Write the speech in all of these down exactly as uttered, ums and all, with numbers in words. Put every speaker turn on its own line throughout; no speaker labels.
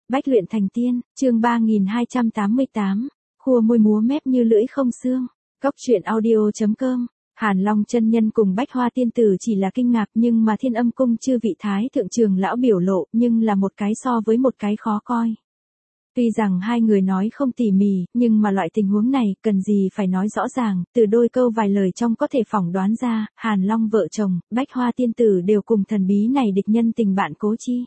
Bách luyện thành tiên, chương ba nghìn hai trăm tám mươi tám, khua môi múa mép như lưỡi không xương. Cốc truyện audio chấm com. Hàn Long chân nhân cùng Bách Hoa tiên tử chỉ là kinh ngạc, nhưng mà Thiên Âm cung chư vị thái thượng trưởng lão biểu lộ, nhưng là một cái so với một cái khó coi. Tuy rằng hai người nói không tỉ mỉ, nhưng mà loại tình huống này, cần gì phải nói rõ ràng, từ đôi câu vài lời trong có thể phỏng đoán ra, Hàn Long vợ chồng, Bách Hoa tiên tử đều cùng thần bí này địch nhân tình bạn cố chi.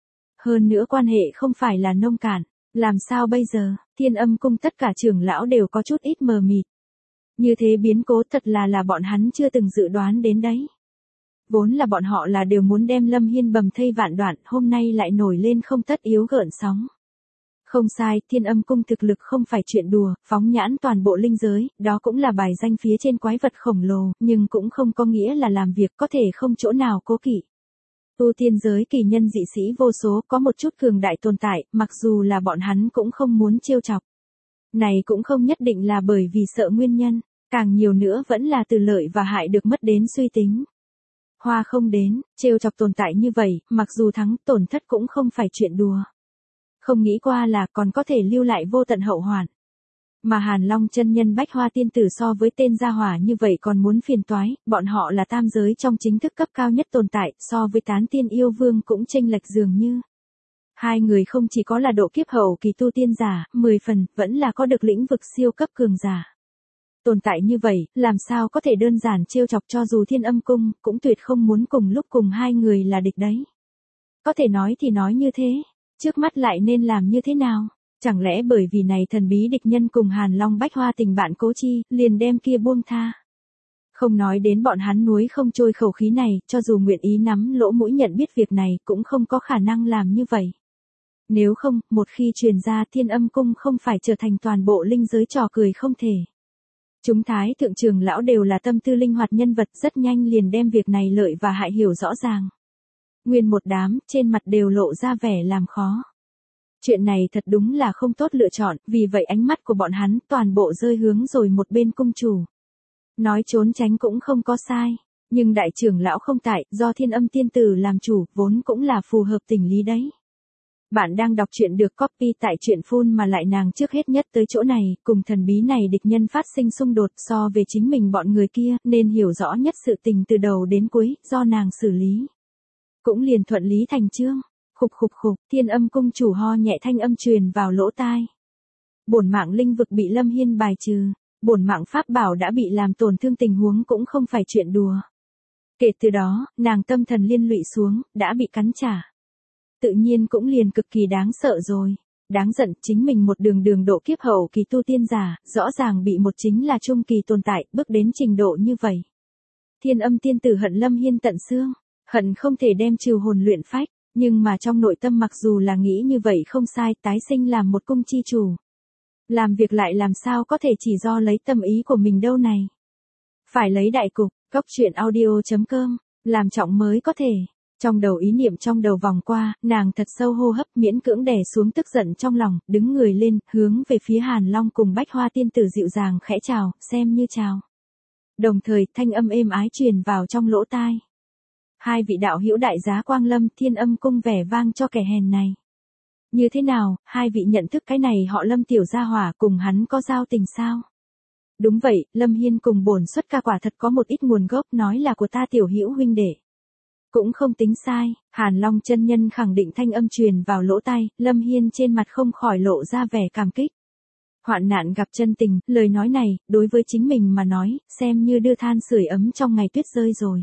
Hơn nữa quan hệ không phải là nông cạn, làm sao bây giờ? Thiên Âm cung tất cả trưởng lão đều có chút ít mờ mịt. Như thế biến cố thật là là bọn hắn chưa từng dự đoán đến đấy. Vốn là bọn họ là đều muốn đem Lâm Hiên bầm thây vạn đoạn, hôm nay lại nổi lên không tất yếu gợn sóng. Không sai, Thiên Âm cung thực lực không phải chuyện đùa, phóng nhãn toàn bộ linh giới, đó cũng là bài danh phía trên quái vật khổng lồ, nhưng cũng không có nghĩa là làm việc có thể không chỗ nào cố kỵ. Tu tiên giới kỳ nhân dị sĩ vô số, có một chút cường đại tồn tại, mặc dù là bọn hắn cũng không muốn trêu chọc. Này cũng không nhất định là bởi vì sợ nguyên nhân, càng nhiều nữa vẫn là từ lợi và hại được mất đến suy tính. Hoa không đến, trêu chọc tồn tại như vậy, mặc dù thắng tổn thất cũng không phải chuyện đùa. Không nghĩ qua là còn có thể lưu lại vô tận hậu hoạn. Mà Hàn Long chân nhân Bách Hoa tiên tử so với tên gia hỏa như vậy còn muốn phiền toái, bọn họ là tam giới trong chính thức cấp cao nhất tồn tại, so với tán tiên yêu vương cũng chênh lệch dường như. Hai người không chỉ có là độ kiếp hậu kỳ tu tiên giả, mười phần, vẫn là có được lĩnh vực siêu cấp cường giả. Tồn tại như vậy, làm sao có thể đơn giản trêu chọc, cho dù Thiên Âm cung, cũng tuyệt không muốn cùng lúc cùng hai người là địch đấy. Có thể nói thì nói như thế, trước mắt lại nên làm như thế nào? Chẳng lẽ bởi vì này thần bí địch nhân cùng Hàn Long Bách Hoa tình bạn cố chi, liền đem kia buông tha. Không nói đến bọn hắn nuối không trôi khẩu khí này, cho dù nguyện ý nắm lỗ mũi nhận biết việc này, cũng không có khả năng làm như vậy. Nếu không, một khi truyền ra, Thiên Âm cung không phải trở thành toàn bộ linh giới trò cười không thể. Chúng thái thượng trưởng lão đều là tâm tư linh hoạt nhân vật, rất nhanh liền đem việc này lợi và hại hiểu rõ ràng. Nguyên một đám, trên mặt đều lộ ra vẻ làm khó. Chuyện này thật đúng là không tốt lựa chọn, vì vậy ánh mắt của bọn hắn toàn bộ rơi hướng rồi một bên cung chủ. Nói trốn tránh cũng không có sai, nhưng đại trưởng lão không tại, do Thiên Âm tiên tử làm chủ, vốn cũng là phù hợp tình lý đấy. Bạn đang đọc truyện được copy tại truyện phun mà lại nàng trước hết nhất tới chỗ này, cùng thần bí này địch nhân phát sinh xung đột so về chính mình bọn người kia, nên hiểu rõ nhất sự tình từ đầu đến cuối, do nàng xử lý. Cũng liền thuận lý thành chương. Khục khục khục, Thiên Âm cung chủ ho nhẹ thanh âm truyền vào lỗ tai. Bổn mạng linh vực bị Lâm Hiên bài trừ, bổn mạng pháp bảo đã bị làm tổn thương, tình huống cũng không phải chuyện đùa. Kể từ đó, nàng tâm thần liên lụy xuống, đã bị cắn trả. Tự nhiên cũng liền cực kỳ đáng sợ rồi. Đáng giận, chính mình một đường đường độ kiếp hậu kỳ tu tiên giả, rõ ràng bị một chính là trung kỳ tồn tại, bước đến trình độ như vậy. Thiên Âm tiên tử hận Lâm Hiên tận xương, hận không thể đem trừ hồn luyện phách. Nhưng mà trong nội tâm mặc dù là nghĩ như vậy không sai, tái sinh làm một cung chi chủ. Làm việc lại làm sao có thể chỉ do lấy tâm ý của mình đâu này. Phải lấy đại cục, cốc truyện audio chấm com, làm trọng mới có thể. Trong đầu ý niệm trong đầu vòng qua, nàng thật sâu hô hấp, miễn cưỡng đè xuống tức giận trong lòng, đứng người lên, hướng về phía Hàn Long cùng Bách Hoa tiên tử dịu dàng khẽ chào, xem như chào. Đồng thời, thanh âm êm ái truyền vào trong lỗ tai. Hai vị đạo hữu đại giá quang lâm, Thiên Âm cung vẻ vang cho kẻ hèn này. Như thế nào, hai vị nhận thức cái này họ Lâm tiểu gia hỏa, cùng hắn có giao tình sao? Đúng vậy, Lâm Hiên cùng bổn xuất ca quả thật có một ít nguồn gốc, nói là của ta tiểu hữu huynh đệ. Cũng không tính sai, Hàn Long chân nhân khẳng định, thanh âm truyền vào lỗ tai, Lâm Hiên trên mặt không khỏi lộ ra vẻ cảm kích. Hoạn nạn gặp chân tình, lời nói này, đối với chính mình mà nói, xem như đưa than sưởi ấm trong ngày tuyết rơi rồi.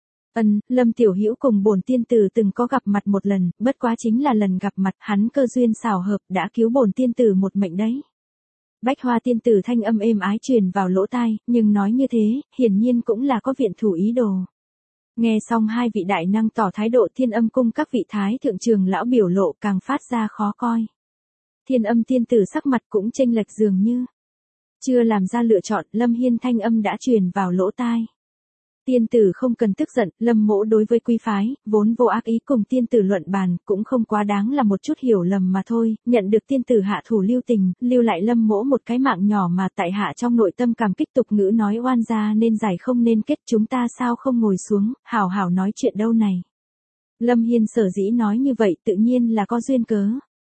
Ân, Lâm tiểu hữu cùng bổn tiên tử từng có gặp mặt một lần, bất quá chính là lần gặp mặt, hắn cơ duyên xảo hợp, đã cứu bổn tiên tử một mệnh đấy. Bách Hoa tiên tử thanh âm êm ái truyền vào lỗ tai, nhưng nói như thế, hiển nhiên cũng là có viện thủ ý đồ. Nghe xong hai vị đại năng tỏ thái độ, Thiên Âm cung các vị thái thượng trưởng lão biểu lộ càng phát ra khó coi. Thiên Âm tiên tử sắc mặt cũng chênh lệch dường như. Chưa làm ra lựa chọn, Lâm Hiên thanh âm đã truyền vào lỗ tai. Tiên tử không cần tức giận, Lâm mỗ đối với quý phái, vốn vô ác ý, cùng tiên tử luận bàn, cũng không quá đáng là một chút hiểu lầm mà thôi, nhận được tiên tử hạ thủ lưu tình, lưu lại Lâm mỗ một cái mạng nhỏ mà tại hạ trong nội tâm cảm kích, tục ngữ nói oan gia nên giải không nên kết, chúng ta sao không ngồi xuống, hảo hảo nói chuyện đâu này. Lâm Hiên sở dĩ nói như vậy tự nhiên là có duyên cớ.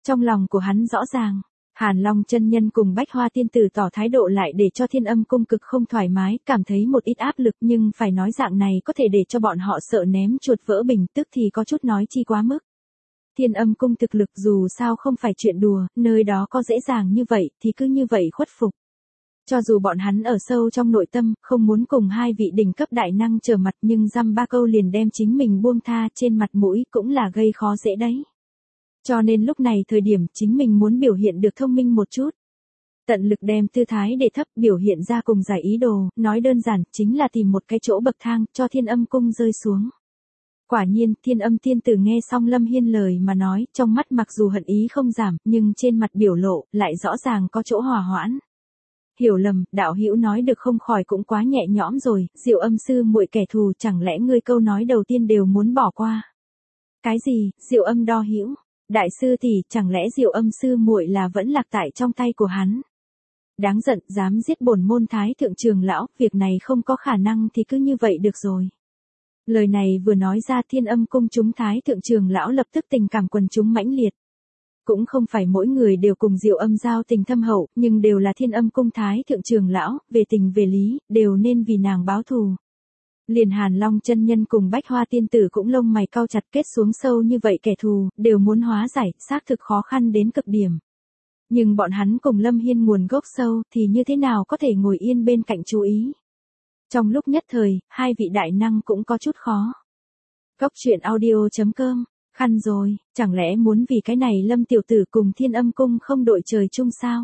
Trong lòng của hắn rõ ràng, Hàn Long chân nhân cùng Bách Hoa tiên tử tỏ thái độ lại để cho Thiên Âm cung cực không thoải mái, cảm thấy một ít áp lực, nhưng phải nói dạng này có thể để cho bọn họ sợ ném chuột vỡ bình, tức thì có chút nói chi quá mức. Thiên Âm cung thực lực dù sao không phải chuyện đùa, nơi đó có dễ dàng như vậy thì cứ như vậy khuất phục. Cho dù bọn hắn ở sâu trong nội tâm, không muốn cùng hai vị đỉnh cấp đại năng trở mặt, nhưng dăm ba câu liền đem chính mình buông tha trên mặt mũi cũng là gây khó dễ đấy. Cho nên lúc này thời điểm chính mình muốn biểu hiện được thông minh một chút. Tận lực đem tư thái để thấp, biểu hiện ra cùng giải ý đồ, nói đơn giản chính là tìm một cái chỗ bậc thang cho Thiên Âm cung rơi xuống. Quả nhiên, Thiên Âm tiên tử nghe xong Lâm Hiên lời mà nói, trong mắt mặc dù hận ý không giảm, nhưng trên mặt biểu lộ lại rõ ràng có chỗ hòa hoãn. Hiểu lầm, đạo hữu nói được không khỏi cũng quá nhẹ nhõm rồi, Diệu Âm sư muội kẻ thù, chẳng lẽ ngươi câu nói đầu tiên đều muốn bỏ qua? Cái gì? Diệu Âm đo hữu? Đại sư tỷ, chẳng lẽ Diệu Âm sư muội là vẫn lạc tại trong tay của hắn? Đáng giận, dám giết bổn môn thái thượng trường lão, việc này không có khả năng thì cứ như vậy được rồi. Lời này vừa nói ra, Thiên Âm cung chúng thái thượng trường lão lập tức tình cảm quần chúng mãnh liệt. Cũng không phải mỗi người đều cùng Diệu Âm giao tình thâm hậu, nhưng đều là Thiên Âm cung thái thượng trường lão, về tình về lý, đều nên vì nàng báo thù. Liền Hàn Long chân nhân cùng Bách Hoa tiên tử cũng lông mày cau chặt, kết xuống sâu như vậy kẻ thù, đều muốn hóa giải, xác thực khó khăn đến cực điểm. Nhưng bọn hắn cùng Lâm Hiên nguồn gốc sâu thì như thế nào có thể ngồi yên bên cạnh chú ý. Trong lúc nhất thời, hai vị đại năng cũng có chút khó. Góc truyện audio chấm com, khăn rồi, chẳng lẽ muốn vì cái này Lâm tiểu tử cùng Thiên Âm cung không đội trời chung sao?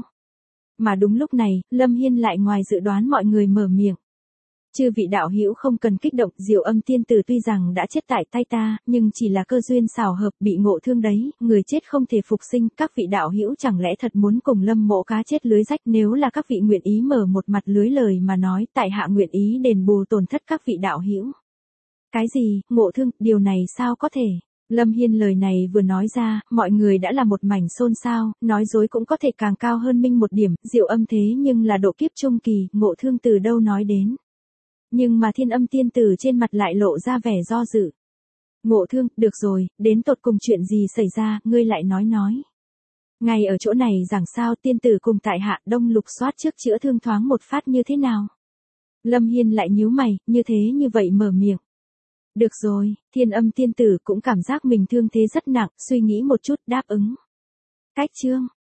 Mà đúng lúc này, Lâm Hiên lại ngoài dự đoán mọi người mở miệng. Chư vị đạo hữu không cần kích động, Diệu Âm tiên tử tuy rằng đã chết tại tay ta, nhưng chỉ là cơ duyên xảo hợp, bị ngộ thương đấy, người chết không thể phục sinh, các vị đạo hữu chẳng lẽ thật muốn cùng Lâm mộ cá chết lưới rách, nếu là các vị nguyện ý mở một mặt lưới lời mà nói, tại hạ nguyện ý đền bù tổn thất các vị đạo hữu. Cái gì, ngộ thương, điều này sao có thể? Lâm Hiên lời này vừa nói ra, mọi người đã là một mảnh xôn xao, nói dối cũng có thể càng cao hơn minh một điểm, Diệu Âm thế nhưng là độ kiếp trung kỳ, ngộ thương từ đâu nói đến. Nhưng mà Thiên Âm tiên tử trên mặt lại lộ ra vẻ do dự. Ngộ thương, được rồi, đến tột cùng chuyện gì xảy ra, ngươi lại nói nói. Ngay ở chỗ này giảng sao tiên tử cùng tại hạ đông lục soát trước chữa thương thoáng một phát như thế nào. Lâm Hiên lại nhíu mày, như thế như vậy mở miệng. Được rồi, Thiên Âm tiên tử cũng cảm giác mình thương thế rất nặng, suy nghĩ một chút, đáp ứng. Cách chương.